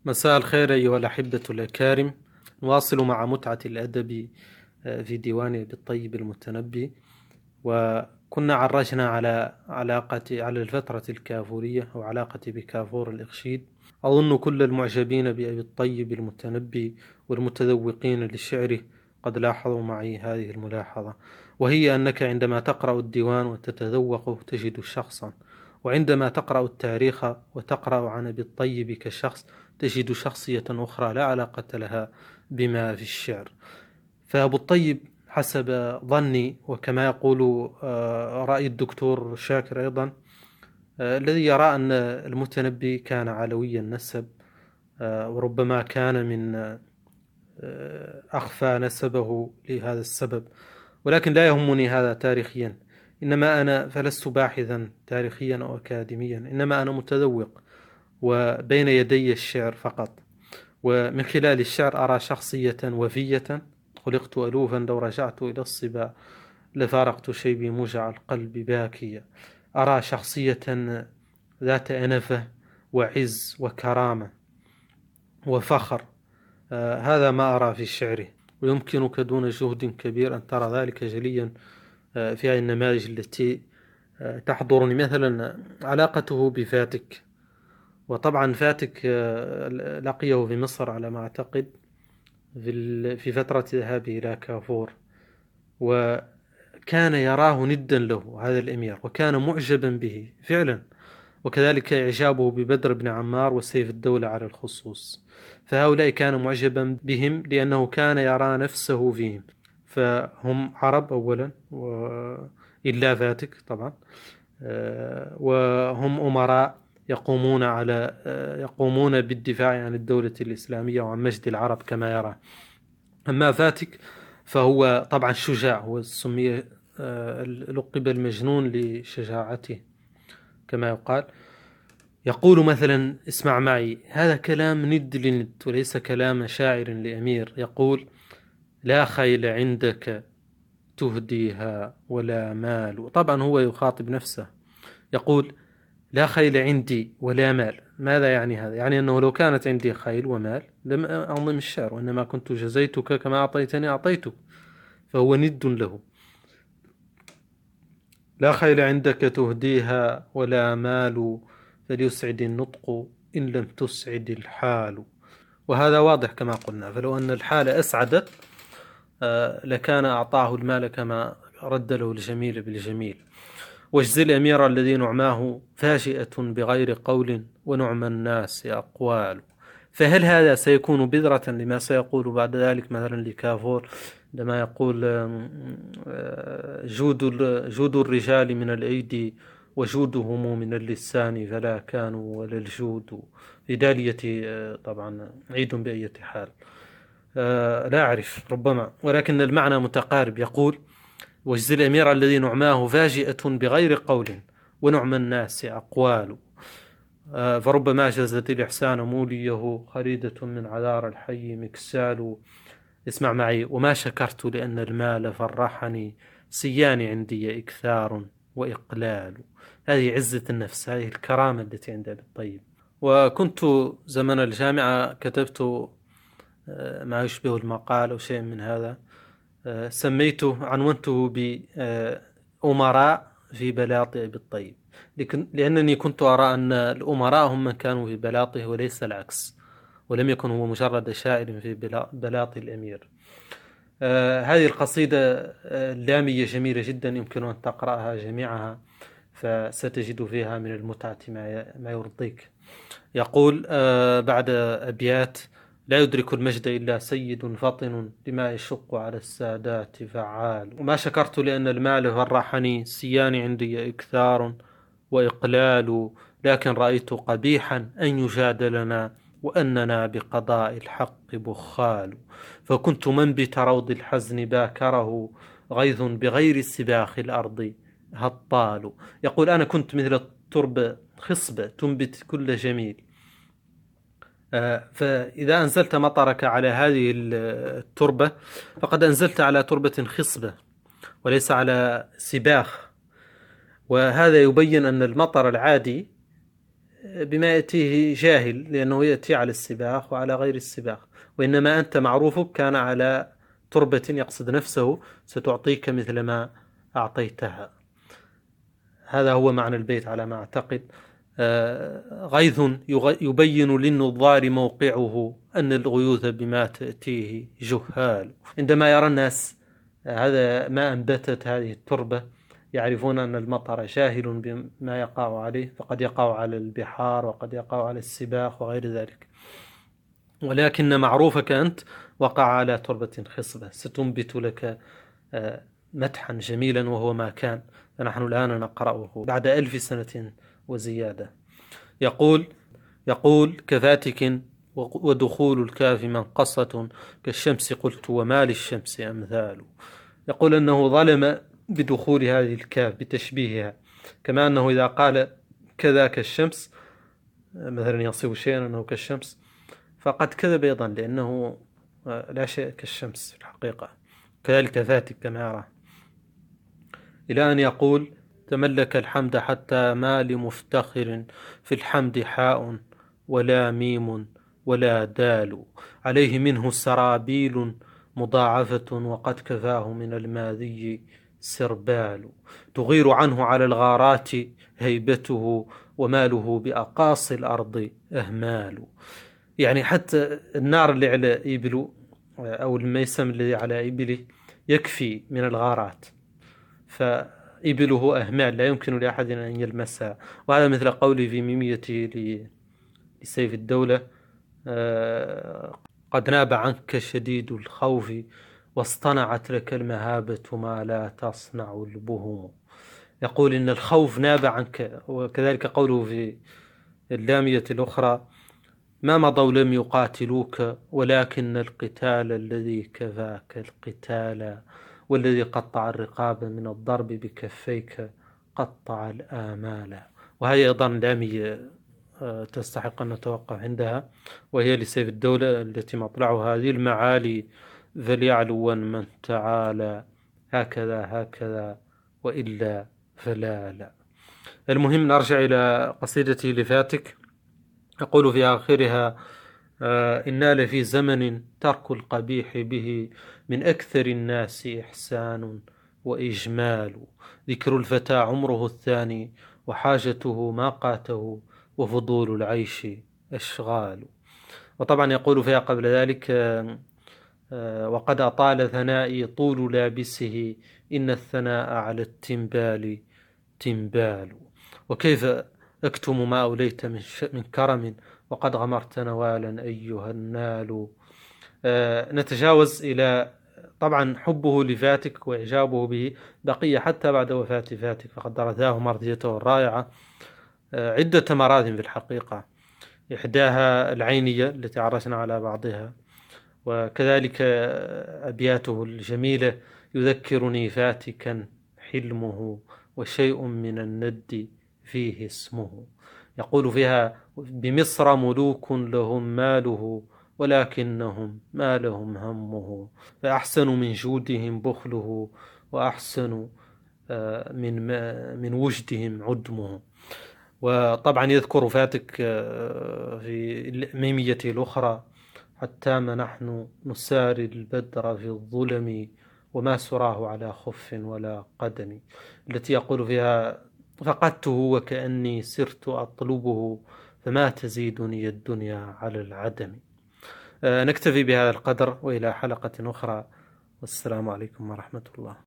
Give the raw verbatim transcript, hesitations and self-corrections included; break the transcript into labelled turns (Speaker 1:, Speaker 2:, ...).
Speaker 1: مساء الخير أيها الأحبة الأكارم. نواصل مع متعة الأدب في ديوان أبي الطيب المتنبي، وكنا عرجنا على علاقة على الفترة الكافورية أو علاقة بكافور الإخشيد. أظن كل المعجبين بأبي الطيب المتنبي والمتذوقين لشعره قد لاحظوا معي هذه الملاحظة، وهي أنك عندما تقرأ الديوان وتتذوقه تجد شخصا، وعندما تقرأ التاريخ وتقرأ عن أبي الطيب كشخص تجد شخصية أخرى لا علاقة لها بما في الشعر. فأبو الطيب حسب ظني، وكما يقول رأي الدكتور شاكر أيضا، الذي يرى أن المتنبي كان علوي النسب، وربما كان من أخفى نسبه لهذا السبب، ولكن لا يهمني هذا تاريخيا. إنما أنا فلست باحثا تاريخيا أو أكاديميا، إنما أنا متذوق وبين يدي الشعر فقط، ومن خلال الشعر أرى شخصية وفية. خلقت ألوفا لو رجعت إلى الصبا لفارقت شيبي موجع القلب باكيا. أرى شخصية ذات أنفة وعز وكرامة وفخر. آه هذا ما أرى في شعره، ويمكنك دون جهد كبير أن ترى ذلك جليا آه في هذه النماذج التي آه تحضرني. مثلا علاقته بفاتك، وطبعا فاتك آه لقيه في مصر على ما أعتقد في في فترة ذهابه إلى كافور، وكان يراه ندا له هذا الأمير، وكان معجبا به فعلا، وكذلك إعجابه ببدر بن عمار وسيف الدولة على الخصوص. فهؤلاء كان معجبا بهم لأنه كان يرى نفسه فيهم، فهم عرب أولا إلا فاتك طبعا، وهم أمراء يقومون على يقومون بالدفاع عن الدولة الإسلامية وعن مجد العرب كما يرى. أما فاتك فهو طبعا شجاع، هو سمي لقب المجنون لشجاعته كما يقال. يقول مثلا، اسمع معي، هذا كلام ند لند وليس كلام شاعر لأمير. يقول: لا خيل عندك تهديها ولا مال. طبعا هو يخاطب نفسه، يقول: لا خيل عندي ولا مال. ماذا يعني هذا؟ يعني أنه لو كانت عندي خيل ومال لم أنظم الشعر، وإنما كنت جزيتك كما أعطيتني أعطيتك. فهو ند له. لا خيل عندك تهديها ولا مال، فليسعد النطق إن لم تسعد الحال. وهذا واضح كما قلنا، فلو أن الحال أسعدت لكان أعطاه المال كما رد له الجميل بالجميل. واجزي الأمير الذي نعماه فاجئة بغير قول، ونعم الناس أقوال. فهل هذا سيكون بذرة لما سيقول بعد ذلك مثلا لكافور، عندما يقول: جود جود الرجال من الأيدي وجودهم من اللسان، فلا كانوا ولا الجود في دالية. طبعا عيد بأية حال، لا أعرف ربما، ولكن المعنى متقارب. يقول: واجزي الأمير الذي نعماه فاجئة بغير قول، ونعم الناس أقوال. فربما جزت الإحسان موليه، خريدة من عذار الحي مكسال. اسمع معي: وما شكرت لأن المال فرحني، سيان عندي إكثار وإقلال. هذه عزة النفس، هذه الكرامة التي عند أبي الطيب. وكنت زمن الجامعة كتبت ما يشبه المقال أو شيء من هذا، سميته عنونته بأمراء في بلاط أبي الطيب، لأنني كنت أرى أن الأمراء هم من كانوا في بلاطه وليس العكس، ولم يكن هو مجرد شاعر في بلاط الأمير. آه هذه القصيدة اللامية جميلة جدا، يمكن أن تقرأها جميعها، فستجد فيها من المتعة ما يرضيك. يقول آه بعد أبيات: لا يدرك المجد إلا سيد فطن، لما يشق على السادات فعال. وما شكرت لأن المال فرحني، سيان عندي إكثار وإقلال. لكن رأيت قبيحا أن يجادلنا، وأننا بقضاء الحق بخال. فكنت منبت روض الحزن باكره، غيظ بغير سباخ الأرض هطال. يقول: أنا كنت مثل التربة خصبة تنبت كل جميل، فإذا أنزلت مطرك على هذه التربة فقد أنزلت على تربة خصبة وليس على سباخ. وهذا يبين أن المطر العادي بما يأتيه جاهل، لأنه يأتي على السباق وعلى غير السباق، وإنما أنت معروفك كان على تربة، يقصد نفسه ستعطيك مثل ما أعطيتها. هذا هو معنى البيت على ما أعتقد. غيث يبين للنظار موقعه أن الغيوث بما تأتيه جهال. عندما يرى الناس هذا ما أنبتت هذه التربة يعرفون أن المطر جاهل بما يقع عليه، فقد يقع على البحار وقد يقع على السباق وغير ذلك، ولكن معروفك أنت وقع على تربة خصبة ستنبت لك مدحا جميلا، وهو ما كان. فنحن الآن نقرأه بعد ألف سنة وزيادة. يقول يقول كفاتك ودخول الكاف منقصة كالشمس، قلت وما للشمس أمثال. يقول أنه ظلم بدخول هذه الكاف بتشبيهها، كما أنه إذا قال كذا كالشمس مثلا يصف شيئا أنه كالشمس فقد كذب أيضا، لأنه لا شيء كالشمس في الحقيقة. كذلك فاتك كما يرى، إلى أن يقول تملك الحمد حتى ما لمفتخر في الحمد حاء ولا ميم ولا دال، عليه منه سرابيل مضاعفة وقد كفاه من الماذي سربال، تغير عنه على الغارات هيبته وماله بأقاصي الأرض أهمال. يعني حتى النار اللي على إبل أو الميسم الذي على إبله يكفي من الغارات، فإبله أهمال لا يمكن لأحد أن يلمسها. وهذا مثل قولي في ميميته لسيف الدولة قد ناب عنك شديد الخوف واصطنعت لك المهابة ما لا تصنع البهم. يقول إن الخوف ناب عنك. وكذلك قوله في اللامية الأخرى ما مضوا لم يقاتلوك ولكن القتال الذي كفاك القتال، والذي قطع الرقاب من الضرب بكفيك قطع الآمال. وهي أيضا لامية تستحق أن نتوقف عندها، وهي لسيف الدولة التي مطلعها هذه المعالي فليعلوا من تعالى هكذا هكذا وإلا فلا لا. المهم نرجع إلى قصيدتي لفاتك. يقول في آخرها إنا لفي زمن ترك القبيح به من أكثر الناس إحسان وإجمال، ذكر الفتى عمره الثاني وحاجته ما قاته وفضول العيش أشغال. وطبعا يقول فيها قبل ذلك وقد أطال ثنائي طول لابسه إن الثناء على التنبال تنبال، وكيف أكتم ما أوليت من, من كرم وقد غمرت نوالا أيها النال. آه نتجاوز إلى طبعا حبه لفاتك وإعجابه به بقية حتى بعد وفاة فاتك، فقد درثاه مرضيته الرائعة آه عدة مراثم في الحقيقة، إحداها العينية التي عرسنا على بعضها، وكذلك أبياته الجميلة يذكرني فاتكا حلمه وشيء من الند فيه اسمه. يقول فيها بمصر ملوك لهم ماله ولكنهم ما لهم همه، فأحسن من جودهم بخله وأحسن من من وجدهم عدمه. وطبعا يذكر فاتك في الميمية الأخرى حتى ما نحن نساري البدر في الظلم وما سراه على خف ولا قدم، التي يقول فيها فقدته وكأني سرت أطلبه فما تزيدني الدنيا على العدم. نكتفي بهذا القدر وإلى حلقة أخرى، والسلام عليكم ورحمة الله.